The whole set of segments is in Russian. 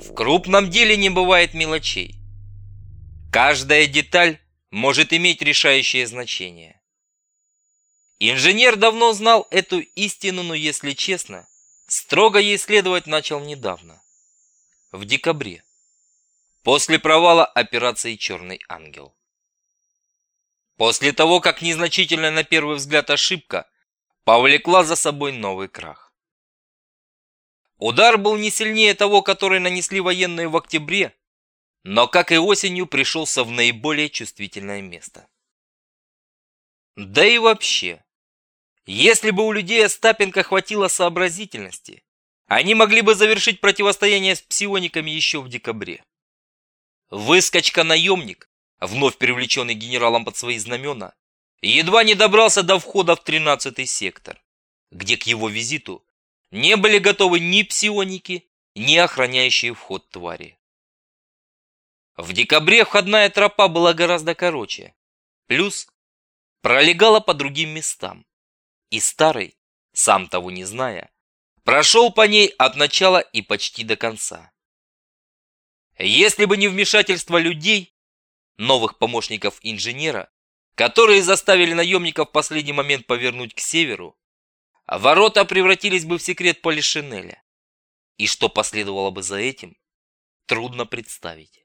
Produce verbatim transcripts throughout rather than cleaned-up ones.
В крупном деле не бывает мелочей. Каждая деталь может иметь решающее значение. Инженер давно знал эту истину, но, если честно, строго ей следовать начал недавно, в декабре, после провала операции «Черный ангел». После того, как незначительная на первый взгляд ошибка повлекла за собой новый крах. Удар был не сильнее того, который нанесли военные в октябре, но, как и осенью, пришелся в наиболее чувствительное место. Да и вообще, если бы у людей Остапенко хватило сообразительности, они могли бы завершить противостояние с псиониками еще в декабре. Выскочка-наемник, вновь привлеченный генералом под свои знамена, едва не добрался до входа в тринадцатый сектор, где к его визиту не были готовы ни псионики, ни охраняющие вход твари. В декабре входная тропа была гораздо короче, плюс пролегала по другим местам, и Старый, сам того не зная, прошел по ней от начала и почти до конца. Если бы не вмешательство людей, новых помощников инженера, которые заставили наемников в последний момент повернуть к северу, ворота превратились бы в секрет Полишинеля. И что последовало бы за этим, трудно представить.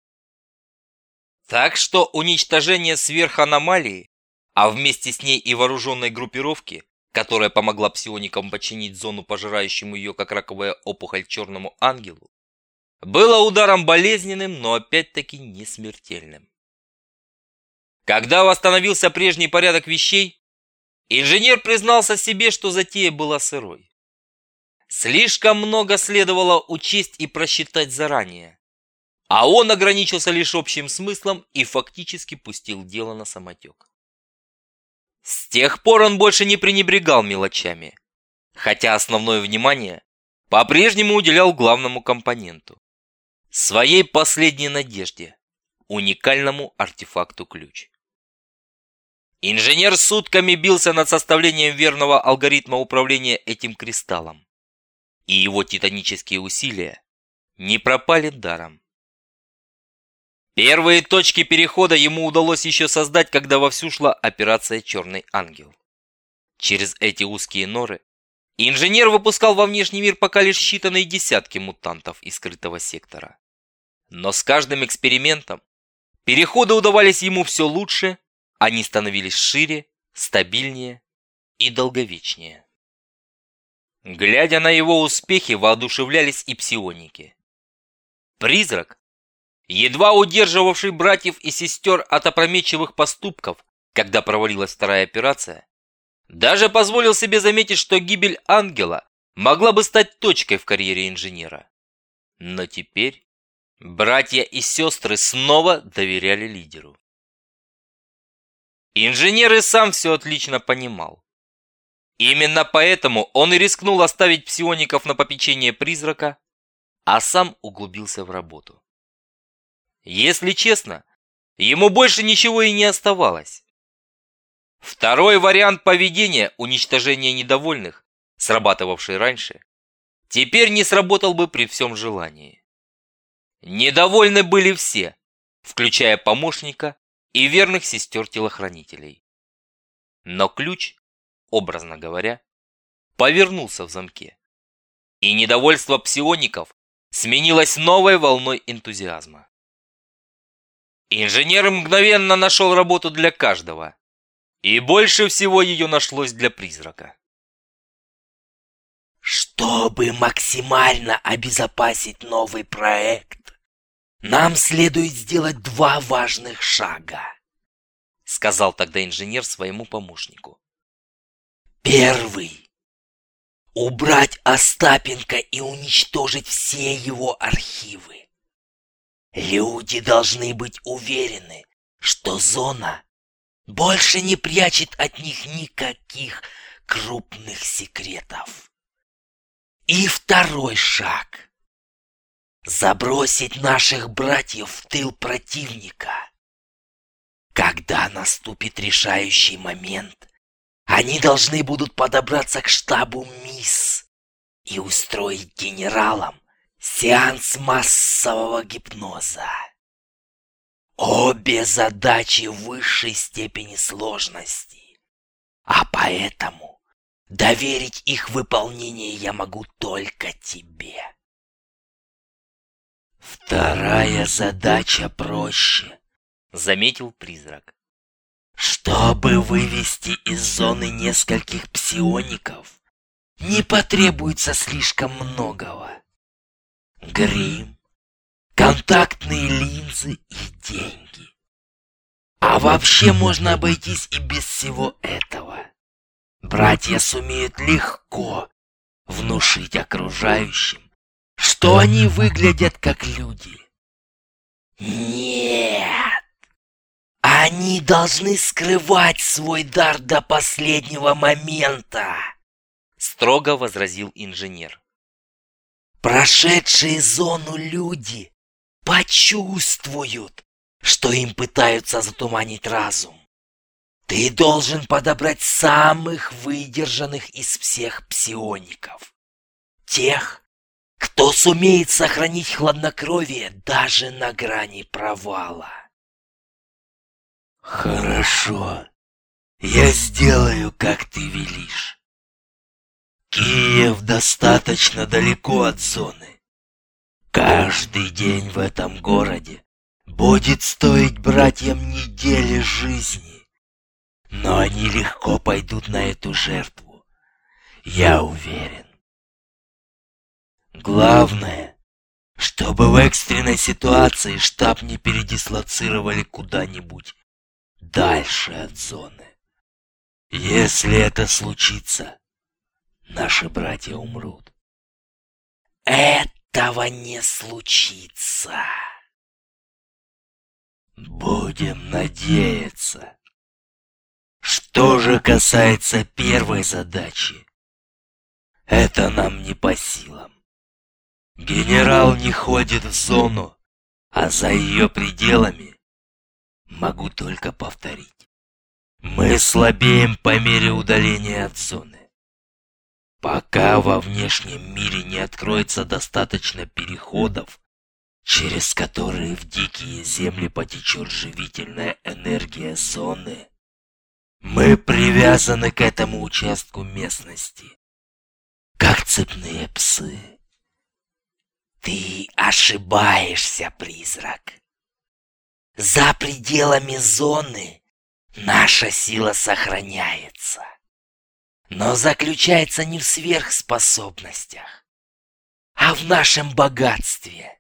Так что уничтожение сверханомалии, а вместе с ней и вооруженной группировки, которая помогла псионикам подчинить зону, пожирающему ее как раковая опухоль Черному ангелу, было ударом болезненным, но опять-таки не смертельным. Когда восстановился прежний порядок вещей, инженер признался себе, что затея была сырой. Слишком много следовало учесть и просчитать заранее, а он ограничился лишь общим смыслом и фактически пустил дело на самотек. С тех пор он больше не пренебрегал мелочами, хотя основное внимание по-прежнему уделял главному компоненту – своей последней надежде, уникальному артефакту ключ. Инженер сутками бился над составлением верного алгоритма управления этим кристаллом, и его титанические усилия не пропали даром. Первые точки перехода ему удалось еще создать, когда вовсю шла операция «Черный ангел». Через эти узкие норы инженер выпускал во внешний мир пока лишь считанные десятки мутантов из скрытого сектора. Но с каждым экспериментом переходы удавались ему все лучше, они становились шире, стабильнее и долговечнее. Глядя на его успехи, воодушевлялись и псионики. Призрак, едва удерживавший братьев и сестер от опрометчивых поступков, когда провалилась вторая операция, даже позволил себе заметить, что гибель ангела могла бы стать точкой в карьере инженера. Но теперь братья и сестры снова доверяли лидеру. Инженер и сам все отлично понимал. Именно поэтому он и рискнул оставить псиоников на попечение призрака, а сам углубился в работу. Если честно, ему больше ничего и не оставалось. Второй вариант поведения, уничтожения недовольных, срабатывавший раньше, теперь не сработал бы при всем желании. Недовольны были все, включая помощника и верных сестер-телохранителей. Но ключ, образно говоря, повернулся в замке, и недовольство псиоников сменилось новой волной энтузиазма. Инженер мгновенно нашел работу для каждого, и больше всего ее нашлось для призрака. Чтобы максимально обезопасить новый проект, нам следует сделать два важных шага, сказал тогда инженер своему помощнику. Первый. Убрать Остапенко и уничтожить все его архивы. Люди должны быть уверены, что зона больше не прячет от них никаких крупных секретов. И второй шаг. Забросить наших братьев в тыл противника. Когда наступит решающий момент, они должны будут подобраться к штабу МИС и устроить генералам Сеанс массового гипноза. Обе задачи высшей степени сложности, а поэтому доверить их выполнение я могу только тебе. Вторая задача проще, заметил призрак. Чтобы вывести из зоны нескольких псиоников, не потребуется слишком многого. Грим, контактные линзы и деньги. А вообще можно обойтись и без всего этого. Братья сумеют легко внушить окружающим, что они выглядят как люди. Нет! Они должны скрывать свой дар до последнего момента, строго возразил инженер. Прошедшие зону люди почувствуют, что им пытаются затуманить разум. Ты должен подобрать самых выдержанных из всех псиоников. Тех, кто сумеет сохранить хладнокровие даже на грани провала. Хорошо, я сделаю, как ты велишь. Киев достаточно далеко от зоны. Каждый день в этом городе будет стоить братьям недели жизни. Но они легко пойдут на эту жертву. Я уверен. Главное, чтобы в экстренной ситуации штаб не передислоцировали куда-нибудь дальше от зоны. Если это случится, наши братья умрут. Этого не случится. Будем надеяться. Что же касается первой задачи, это нам не по силам. Генерал не ходит в зону, а за ее пределами могу только повторить. Мы слабеем по мере удаления от зоны. Пока во внешнем мире не откроется достаточно переходов, через которые в дикие земли потечет живительная энергия зоны, мы привязаны к этому участку местности, как цепные псы. Ты ошибаешься, призрак. За пределами зоны наша сила сохраняется, но заключается не в сверхспособностях, а в нашем богатстве.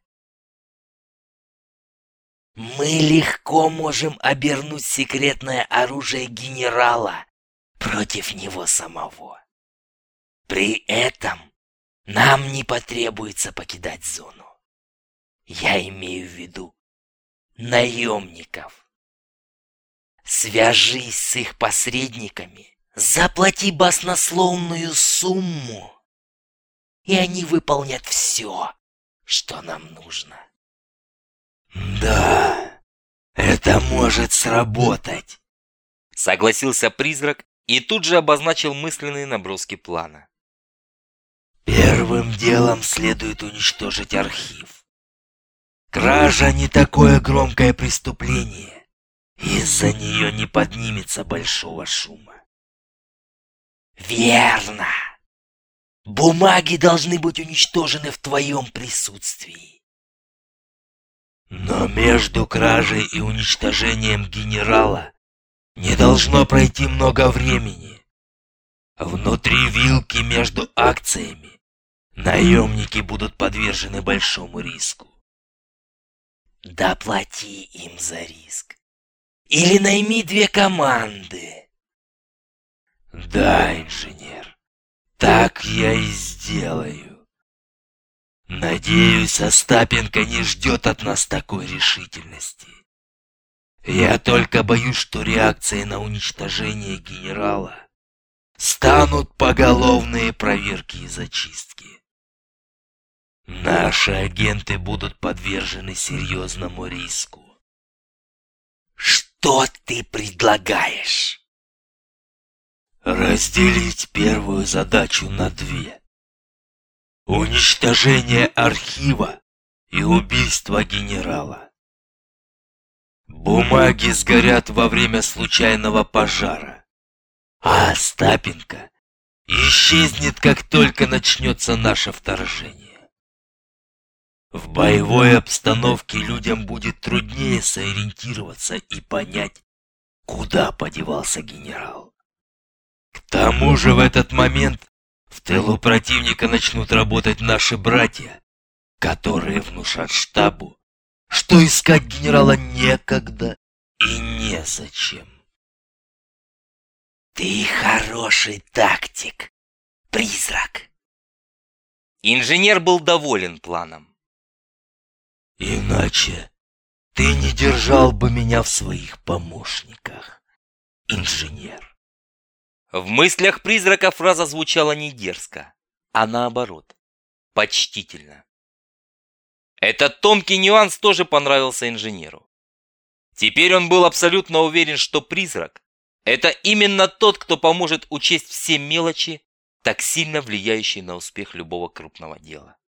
Мы легко можем обернуть секретное оружие генерала против него самого. При этом нам не потребуется покидать зону. Я имею в виду наемников. Свяжись с их посредниками, заплати баснословную сумму, и они выполнят все, что нам нужно. Да, это может сработать, согласился призрак и тут же обозначил мысленные наброски плана. Первым делом следует уничтожить архив. Кража не такое громкое преступление, из-за нее не поднимется большого шума. Верно. Бумаги должны быть уничтожены в твоем присутствии. Но между кражей и уничтожением генерала не должно пройти много времени. Внутри вилки между акциями наемники будут подвержены большому риску. Доплати им за риск. Или найми две команды. Да, инженер, так я и сделаю. Надеюсь, Остапенко не ждет от нас такой решительности. Я только боюсь, что реакцией на уничтожение генерала станут поголовные проверки и зачистки. Наши агенты будут подвержены серьезному риску. Что ты предлагаешь? Разделить первую задачу на две. уничтожение архива и убийство генерала. Бумаги сгорят во время случайного пожара, а Остапенко исчезнет, как только начнется наше вторжение. В боевой обстановке людям будет труднее сориентироваться и понять, куда подевался генерал. К тому же в этот момент в тылу противника начнут работать наши братья, которые внушат штабу, что искать генерала некогда и незачем. Ты хороший тактик, призрак. Инженер был доволен планом. Иначе ты не держал бы меня в своих помощниках, инженер. В мыслях призрака фраза звучала не дерзко, а наоборот, почтительно. Этот тонкий нюанс тоже понравился инженеру. Теперь он был абсолютно уверен, что призрак – это именно тот, кто поможет учесть все мелочи, так сильно влияющие на успех любого крупного дела.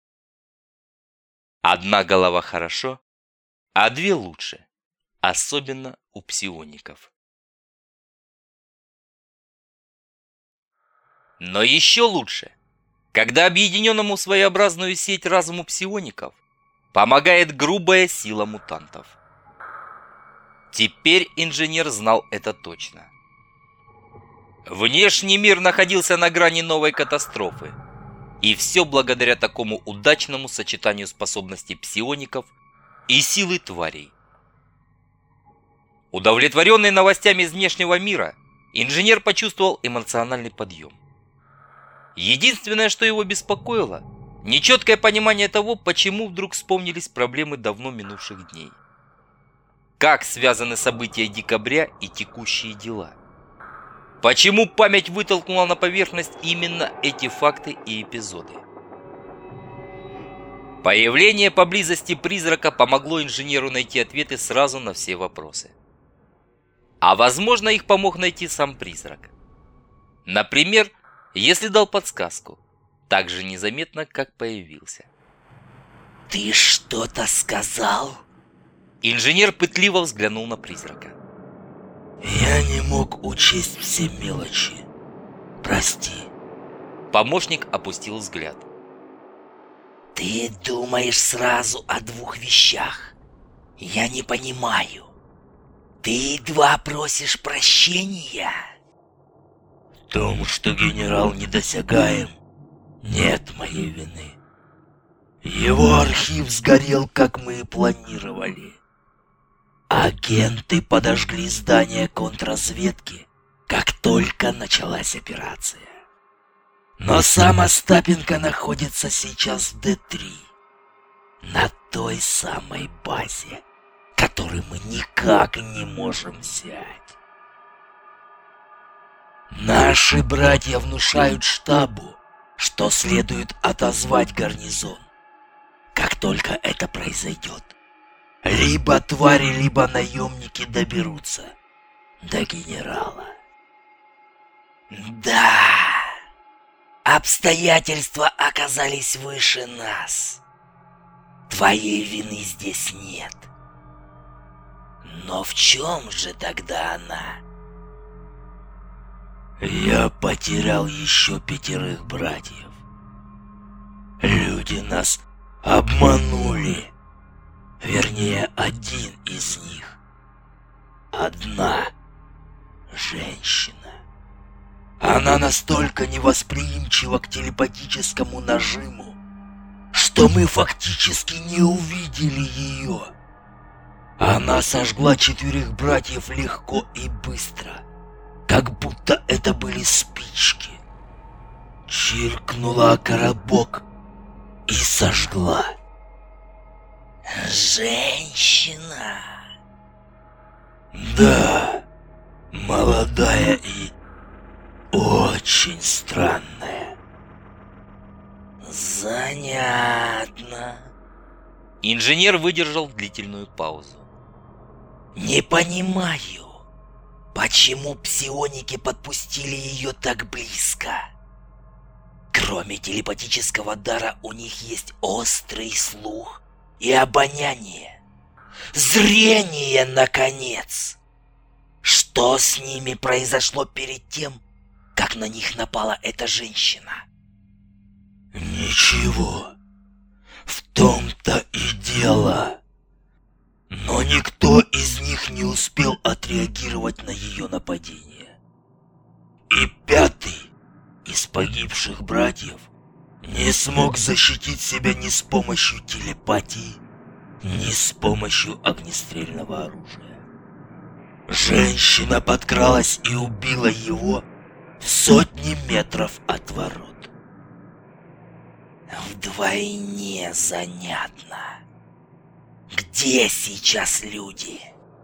Одна голова хорошо, а две лучше, особенно у псиоников. Но еще лучше, когда объединенному в своеобразную сеть разуму псиоников помогает грубая сила мутантов. Теперь инженер знал это точно. Внешний мир находился на грани новой катастрофы, и все благодаря такому удачному сочетанию способностей псиоников и силы тварей. Удовлетворенный новостями из внешнего мира, инженер почувствовал эмоциональный подъем. Единственное, что его беспокоило, нечеткое понимание того, почему вдруг вспомнились проблемы давно минувших дней. Как связаны события декабря и текущие дела? Почему память вытолкнула на поверхность именно эти факты и эпизоды? Появление поблизости призрака помогло инженеру найти ответы сразу на все вопросы. А возможно, их помог найти сам призрак. Например, если дал подсказку, так же незаметно, как появился. Ты что-то сказал? Инженер пытливо взглянул на призрака. Я не мог учесть все мелочи. Прости. Помощник опустил взгляд. Ты думаешь сразу о двух вещах. Я не понимаю. Ты едва просишь прощения? В том, что генерал недосягаем, нет моей вины. Его архив сгорел, как мы и планировали. Агенты подожгли здание контрразведки, как только началась операция. Но сам Остапенко находится сейчас в Д три, на той самой базе, которую мы никак не можем взять. Наши братья внушают штабу, что следует отозвать гарнизон. Как только это произойдет, либо твари, либо наемники доберутся до генерала. Да, обстоятельства оказались выше нас. Твоей вины здесь нет. Но в чем же тогда она? Я потерял еще пятерых братьев. Люди нас обманули. Вернее, один из них. Одна женщина. Она настолько невосприимчива к телепатическому нажиму, что мы фактически не увидели ее. Она сожгла четверых братьев легко и быстро, как будто это были спички. Чиркнула о коробок и сожгла. Женщина. Да, молодая и очень странная. Занятно. Инженер выдержал длительную паузу. Не понимаю, почему псионики подпустили ее так близко. К Кроме телепатического дара, у них есть острый слух и обоняние. Зрение, наконец! Что с ними произошло перед тем, как на них напала эта женщина? Ничего. В том-то и дело. Но никто из них не успел отреагировать на ее нападение. И пятый из погибших братьев не смог защитить себя ни с помощью телепатии, ни с помощью огнестрельного оружия. Женщина подкралась и убила его в сотни метров от ворот. Вдвойне занятно. Где сейчас люди?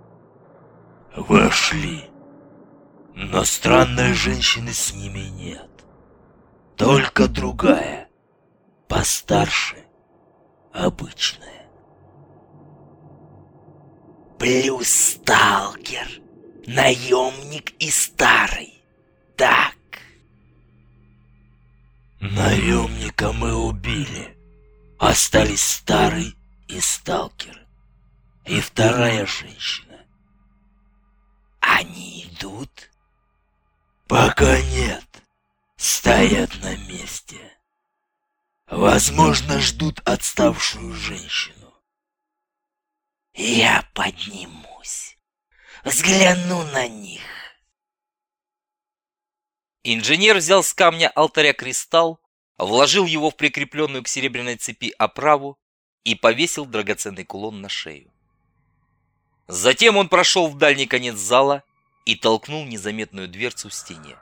Вошли. Но странной женщины с ними нет. Только другая, постарше, обычная. Плюс сталкер, наемник и старый. Так. Наемника мы убили. Остались старый и сталкер. И вторая женщина. Они идут? Пока нет. Стоят на месте. Возможно, ждут отставшую женщину. Я поднимусь. Взгляну на них. Инженер взял с камня алтаря кристалл, вложил его в прикрепленную к серебряной цепи оправу и повесил драгоценный кулон на шею. Затем он прошел в дальний конец зала и толкнул незаметную дверцу в стене.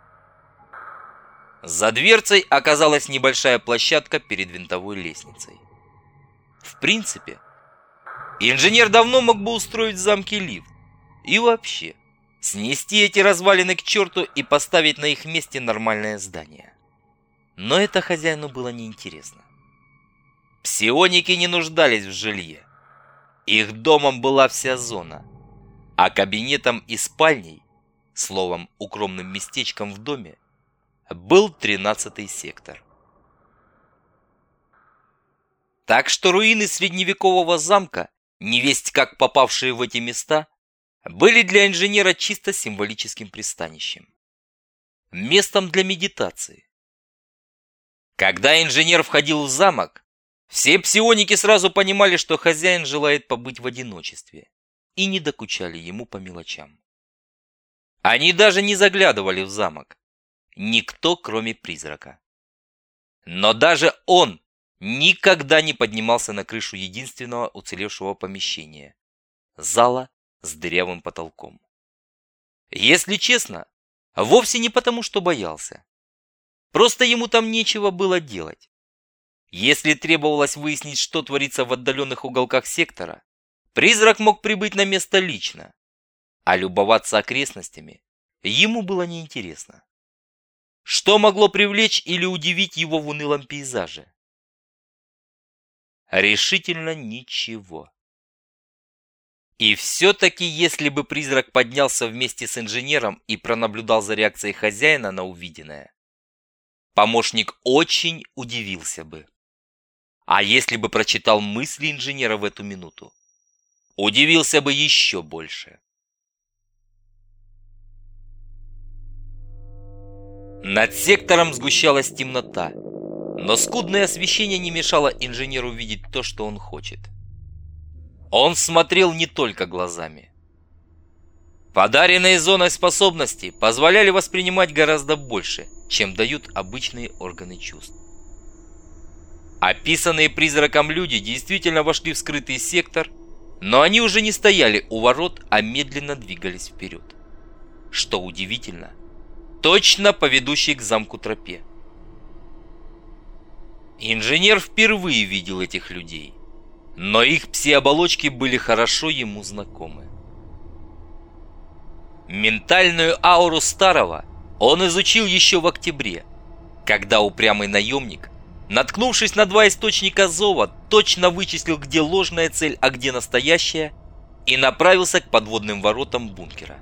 За дверцей оказалась небольшая площадка перед винтовой лестницей. В принципе, инженер давно мог бы устроить в замке лифт и вообще снести эти развалины к черту и поставить на их месте нормальное здание. Но это хозяину было неинтересно. Псионики не нуждались в жилье. Их домом была вся зона, а кабинетом и спальней, словом, укромным местечком в доме, был тринадцатый сектор. Так что руины средневекового замка, невесть как попавшие в эти места, были для инженера чисто символическим пристанищем. Местом для медитации. Когда инженер входил в замок, все псионики сразу понимали, что хозяин желает побыть в одиночестве, и не докучали ему по мелочам. Они даже не заглядывали в замок. Никто, кроме призрака. Но даже он никогда не поднимался на крышу единственного уцелевшего помещения – зала с дырявым потолком. Если честно, вовсе не потому, что боялся. Просто ему там нечего было делать. Если требовалось выяснить, что творится в отдаленных уголках сектора, призрак мог прибыть на место лично, а любоваться окрестностями ему было неинтересно. Что могло привлечь или удивить его в унылом пейзаже? Решительно ничего. И все-таки, если бы призрак поднялся вместе с инженером и пронаблюдал за реакцией хозяина на увиденное, помощник очень удивился бы. А если бы прочитал мысли инженера в эту минуту, удивился бы еще больше. Над сектором сгущалась темнота, но скудное освещение не мешало инженеру видеть то, что он хочет. Он смотрел не только глазами. Подаренные зоной способности позволяли воспринимать гораздо больше, чем дают обычные органы чувств. Описанные призраком люди действительно вошли в скрытый сектор, но они уже не стояли у ворот, а медленно двигались вперед. Что удивительно, точно по ведущей к замку тропе. Инженер впервые видел этих людей, но их пси-оболочки были хорошо ему знакомы. Ментальную ауру старого он изучил еще в октябре, когда упрямый наемник, наткнувшись на два источника зова, точно вычислил, где ложная цель, а где настоящая, и направился к подводным воротам бункера.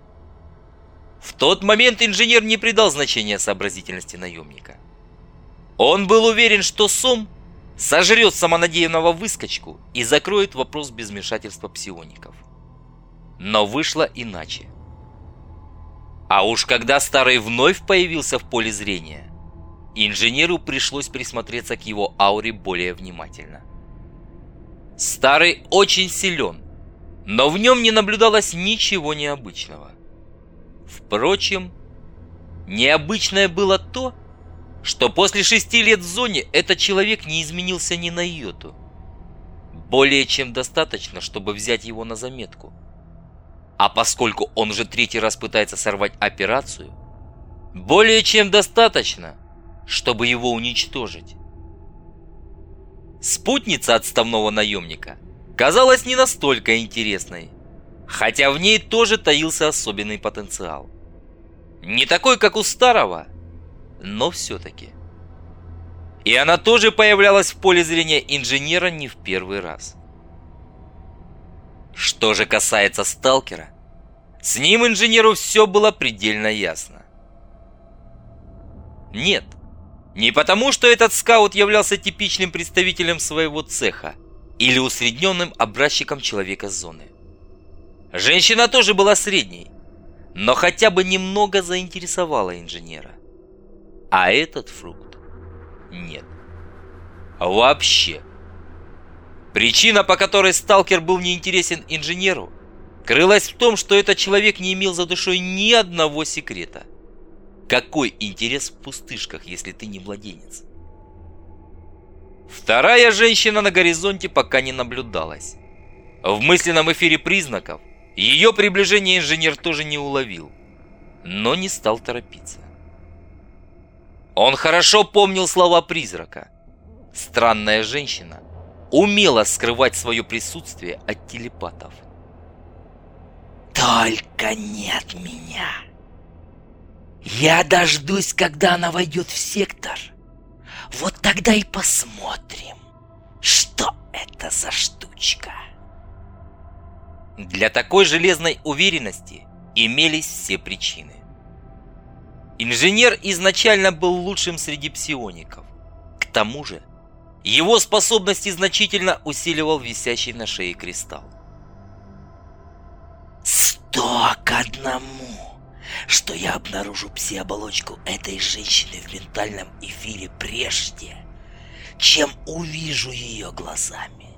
В тот момент инженер не придал значения сообразительности наемника. Он был уверен, что Сом сожрет самонадеянного выскочку и закроет вопрос без вмешательства псиоников. Но вышло иначе. А уж когда Старый вновь появился в поле зрения, инженеру пришлось присмотреться к его ауре более внимательно. Старый очень силен, но в нем не наблюдалось ничего необычного. Впрочем, необычное было то, что после шести лет в зоне этот человек не изменился ни на йоту. Более чем достаточно, чтобы взять его на заметку. А поскольку он уже третий раз пытается сорвать операцию, более чем достаточно, чтобы его уничтожить. Спутница отставного наемника казалась не настолько интересной, хотя в ней тоже таился особенный потенциал. Не такой, как у Старого, но все-таки. И она тоже появлялась в поле зрения инженера не в первый раз. Что же касается Сталкера, с ним инженеру все было предельно ясно. Нет, не потому, что этот скаут являлся типичным представителем своего цеха или усредненным образчиком человека зоны. Женщина тоже была средней, но хотя бы немного заинтересовала инженера. А этот фрукт нет. Вообще. Причина, по которой Сталкер был неинтересен инженеру, крылась в том, что этот человек не имел за душой ни одного секрета. Какой интерес в пустышках, если ты не младенец? Вторая женщина на горизонте пока не наблюдалась. В мысленном эфире признаков ее приближение инженер тоже не уловил, но не стал торопиться. Он хорошо помнил слова призрака. Странная женщина умела скрывать свое присутствие от телепатов. Только нет меня. Я дождусь, когда она войдет в сектор. Вот тогда и посмотрим, что это за штучка. Для такой железной уверенности имелись все причины. Инженер изначально был лучшим среди псиоников. К тому же, его способности значительно усиливал висящий на шее кристалл. Сто к одному, что я обнаружу пси-оболочку этой женщины в ментальном эфире прежде, чем увижу ее глазами.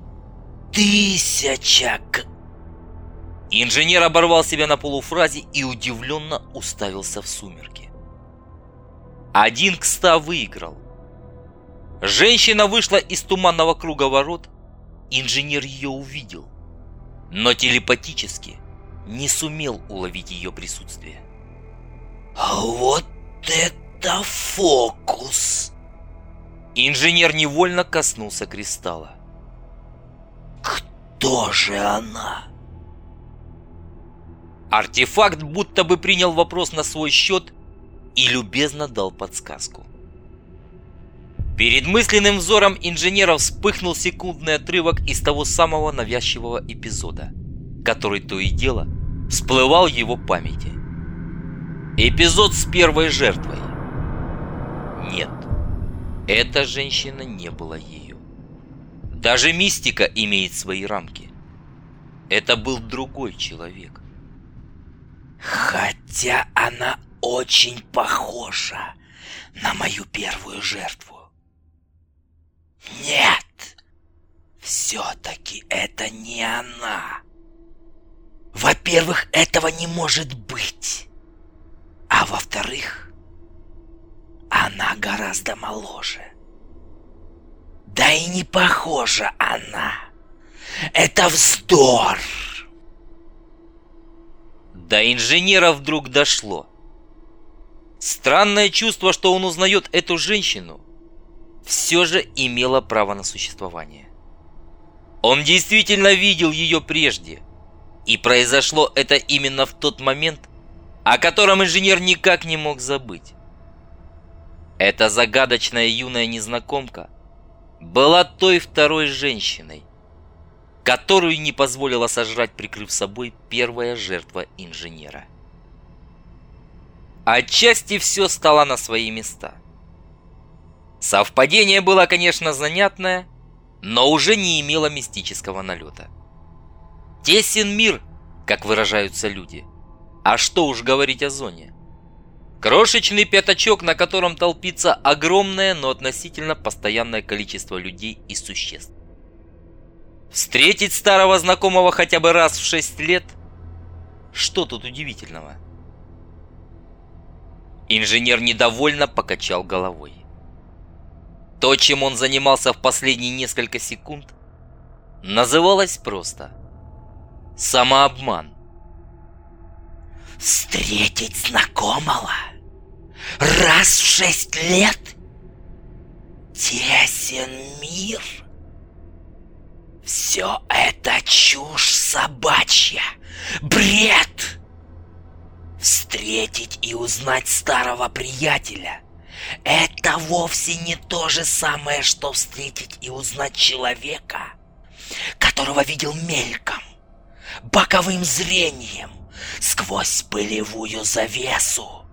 Тысяча к... Инженер оборвал себя на полуфразе и удивленно уставился в сумерки. Один к ста выиграл. Женщина вышла из туманного круга ворот, инженер ее увидел, но телепатически не сумел уловить ее присутствие. Вот это фокус! Инженер невольно коснулся кристалла. Кто же она? Артефакт будто бы принял вопрос на свой счет и любезно дал подсказку. Перед мысленным взором инженера вспыхнул секундный отрывок из того самого навязчивого эпизода, который то и дело всплывал в его памяти. Эпизод с первой жертвой. Нет, эта женщина не была ею. Даже мистика имеет свои рамки. Это был другой человек. Хотя она очень похожа на мою первую жертву. Нет, все-таки это не она. Во-первых, этого не может быть. А во-вторых, она гораздо моложе. Да и не похожа она. Это вздор. До инженера вдруг дошло. Странное чувство, что он узнает эту женщину, все же имело право на существование. Он действительно видел ее прежде, и произошло это именно в тот момент, о котором инженер никак не мог забыть. Эта загадочная юная незнакомка была той второй женщиной, которую не позволила сожрать, прикрыв собой, первая жертва инженера. Отчасти все стало на свои места. Совпадение было, конечно, занятное, но уже не имело мистического налета. Тесен мир, как выражаются люди. А что уж говорить о зоне. Крошечный пятачок, на котором толпится огромное, но относительно постоянное количество людей и существ. Встретить старого знакомого хотя бы раз в шесть лет? Что тут удивительного? Инженер недовольно покачал головой. То, чем он занимался в последние несколько секунд, называлось просто самообман. Встретить знакомого раз в шесть лет? Тесен мир? Все это чушь собачья, бред! Встретить и узнать старого приятеля — это вовсе не то же самое, что встретить и узнать человека, которого видел мельком, боковым зрением, сквозь пылевую завесу.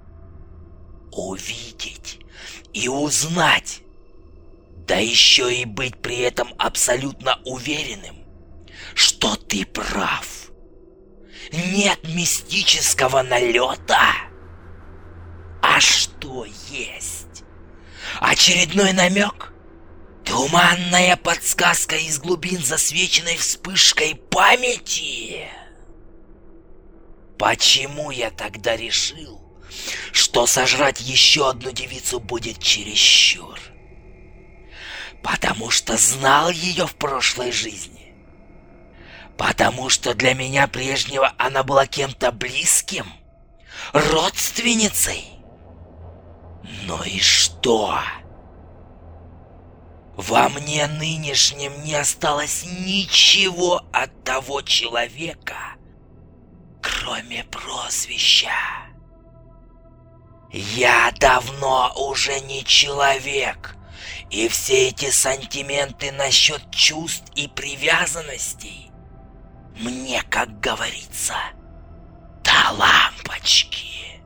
Увидеть и узнать, да еще и быть при этом абсолютно уверенным, что ты прав. Нет мистического налета. А что есть? Очередной намек? Туманная подсказка из глубин, засвеченной вспышкой памяти? Почему я тогда решил, что сожрать еще одну девицу будет чересчур? Потому что знал ее в прошлой жизни? Потому что для меня прежнего она была кем-то близким? Родственницей? Ну и что? Во мне нынешнем не осталось ничего от того человека, кроме прозвища. Я давно уже не человек, и все эти сантименты насчет чувств и привязанностей мне, как говорится, до лампочки.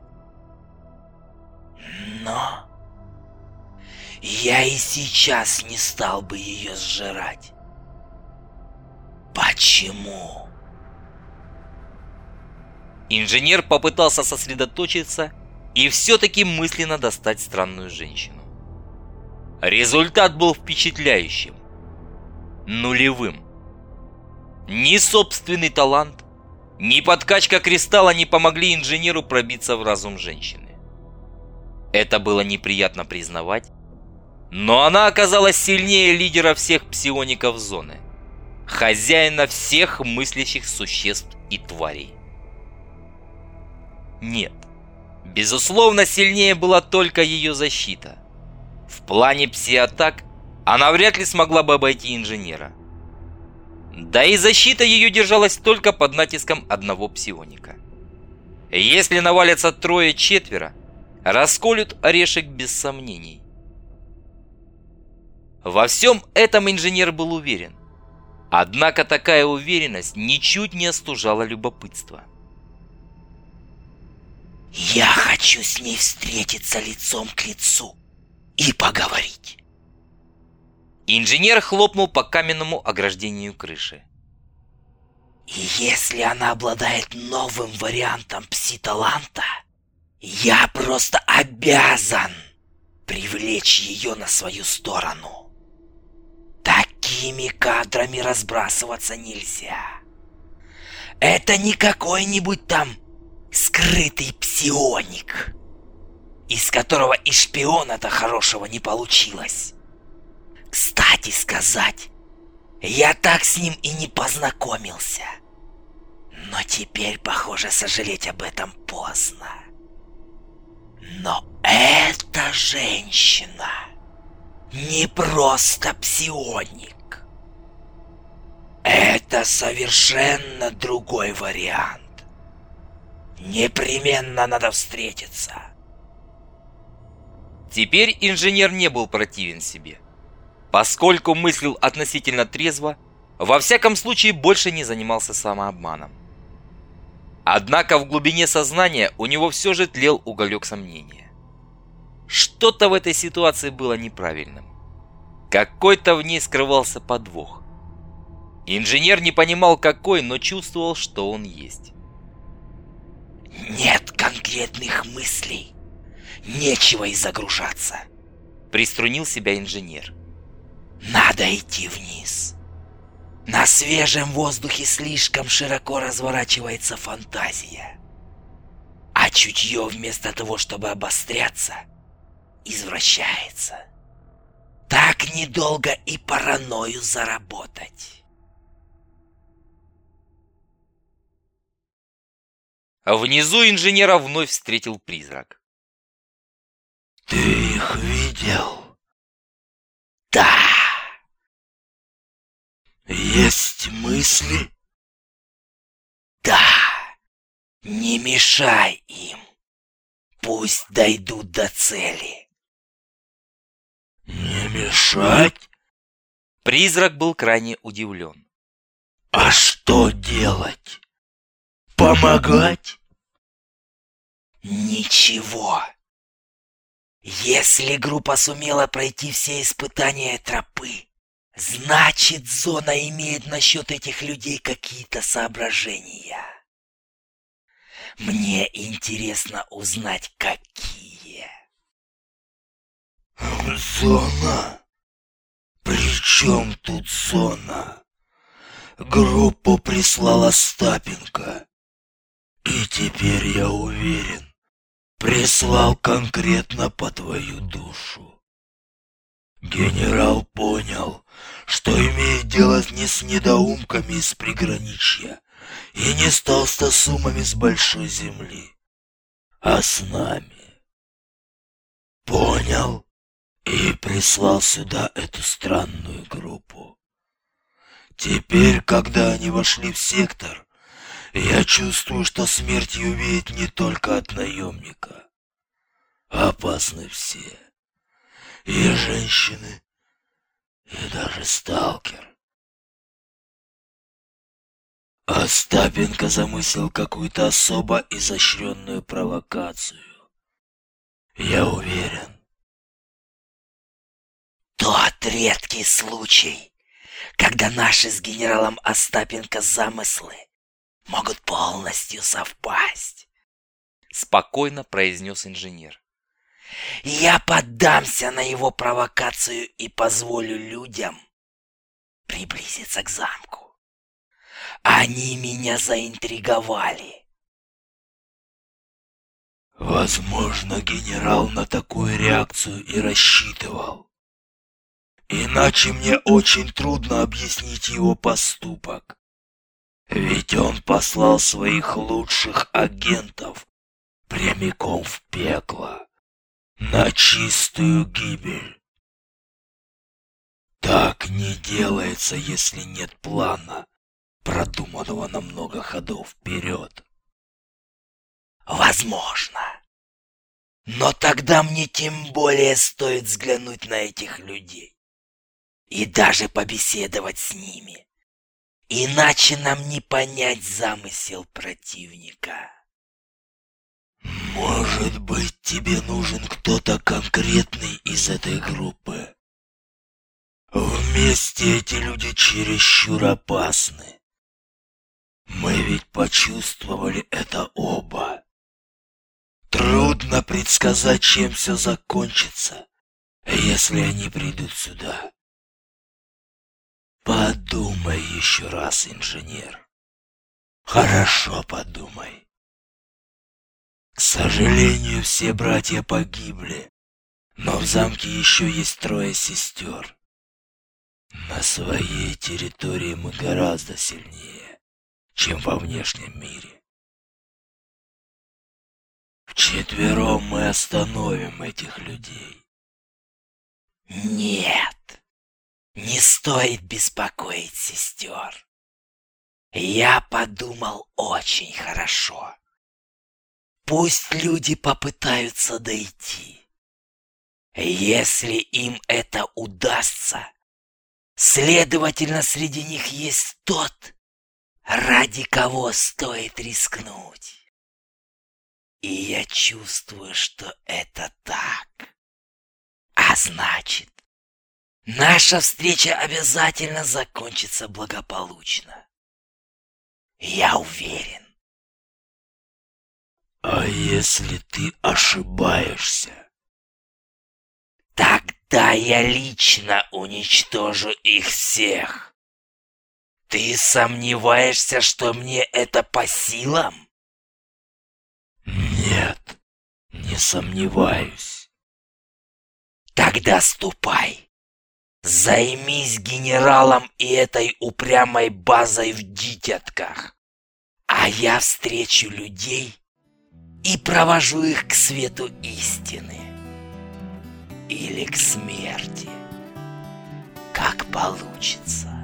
Но я и сейчас не стал бы ее сжирать. Почему? Инженер попытался сосредоточиться и все-таки мысленно достать странную женщину. Результат был впечатляющим. Нулевым. Ни собственный талант, ни подкачка кристалла не помогли инженеру пробиться в разум женщины. Это было неприятно признавать, но она оказалась сильнее лидера всех псиоников зоны, хозяина всех мыслящих существ и тварей. Нет, безусловно, сильнее была только ее защита. В плане пси-атак она вряд ли смогла бы обойти инженера. Да и защита ее держалась только под натиском одного псионика. Если навалятся трое-четверо, расколют орешек без сомнений. Во всем этом инженер был уверен. Однако такая уверенность ничуть не остужала любопытство. Я хочу с ней встретиться лицом к лицу и поговорить. Инженер хлопнул по каменному ограждению крыши. И если она обладает новым вариантом пси-таланта, я просто обязан привлечь ее на свою сторону. Такими кадрами разбрасываться нельзя. Это не какой-нибудь там скрытый псионик, из которого и шпиона-то хорошего не получилось. Кстати сказать, я так с ним и не познакомился. Но теперь, похоже, сожалеть об этом поздно. Но эта женщина не просто псионик. Это совершенно другой вариант. Непременно надо встретиться. Теперь инженер не был противен себе. Поскольку мыслил относительно трезво, во всяком случае больше не занимался самообманом. Однако в глубине сознания у него все же тлел уголек сомнения. Что-то в этой ситуации было неправильным. Какой-то в ней скрывался подвох. Инженер не понимал какой, но чувствовал, что он есть. «Нет конкретных мыслей. Нечего и загружаться», — приструнил себя инженер. «Надо идти вниз. На свежем воздухе слишком широко разворачивается фантазия. А чутье вместо того, чтобы обостряться, извращается. Так недолго и паранойю заработать». А внизу инженера вновь встретил призрак. «Ты их видел?» «Да». «Есть мысли?» «Да. Не мешай им. Пусть дойдут до цели». «Не мешать?» Призрак был крайне удивлен. «А что делать? Помогать?» «Ничего. Если группа сумела пройти все испытания тропы, значит, зона имеет насчет этих людей какие-то соображения. Мне интересно узнать, какие». «Зона? При чем тут зона? Группу прислал Остапенко. И теперь я уверен, прислал конкретно по твою душу. Генерал понял, что имеет дело не с недоумками из приграничья и не с толстосумами с большой земли, а с нами. Понял и прислал сюда эту странную группу. Теперь, когда они вошли в сектор, я чувствую, что смерть ее веет не только от наемника. Опасны все. И женщины, и даже сталкер. Остапенко замыслил какую-то особо изощренную провокацию. Я уверен. Тот редкий случай, когда наши с генералом Остапенко замыслы могут полностью совпасть, спокойно произнес инженер. Я поддамся на его провокацию и позволю людям приблизиться к замку. Они меня заинтриговали. Возможно, генерал на такую реакцию и рассчитывал. Иначе мне очень трудно объяснить его поступок. Ведь он послал своих лучших агентов прямиком в пекло, на чистую гибель. Так не делается, если нет плана, продуманного на много ходов вперед. Возможно. Но тогда мне тем более стоит взглянуть на этих людей и даже побеседовать с ними. Иначе нам не понять замысел противника. Может быть, тебе нужен кто-то конкретный из этой группы? Вместе эти люди чересчур опасны. Мы ведь почувствовали это оба. Трудно предсказать, чем все закончится, если они придут сюда. Подумай еще раз, инженер. Хорошо подумай. К сожалению, все братья погибли, но в замке еще есть трое сестер. На своей территории мы гораздо сильнее, чем во внешнем мире. Вчетвером мы остановим этих людей. Нет. Не стоит беспокоить сестер. Я подумал очень хорошо. Пусть люди попытаются дойти. Если им это удастся, следовательно, среди них есть тот, ради кого стоит рискнуть. И я чувствую, что это так. А значит, наша встреча обязательно закончится благополучно. Я уверен. А если ты ошибаешься? Тогда я лично уничтожу их всех. Ты сомневаешься, что мне это по силам? Нет, не сомневаюсь. Тогда ступай. Займись генералом и этой упрямой базой в дитятках. А я встречу людей и провожу их к свету истины. Или к смерти. Как получится.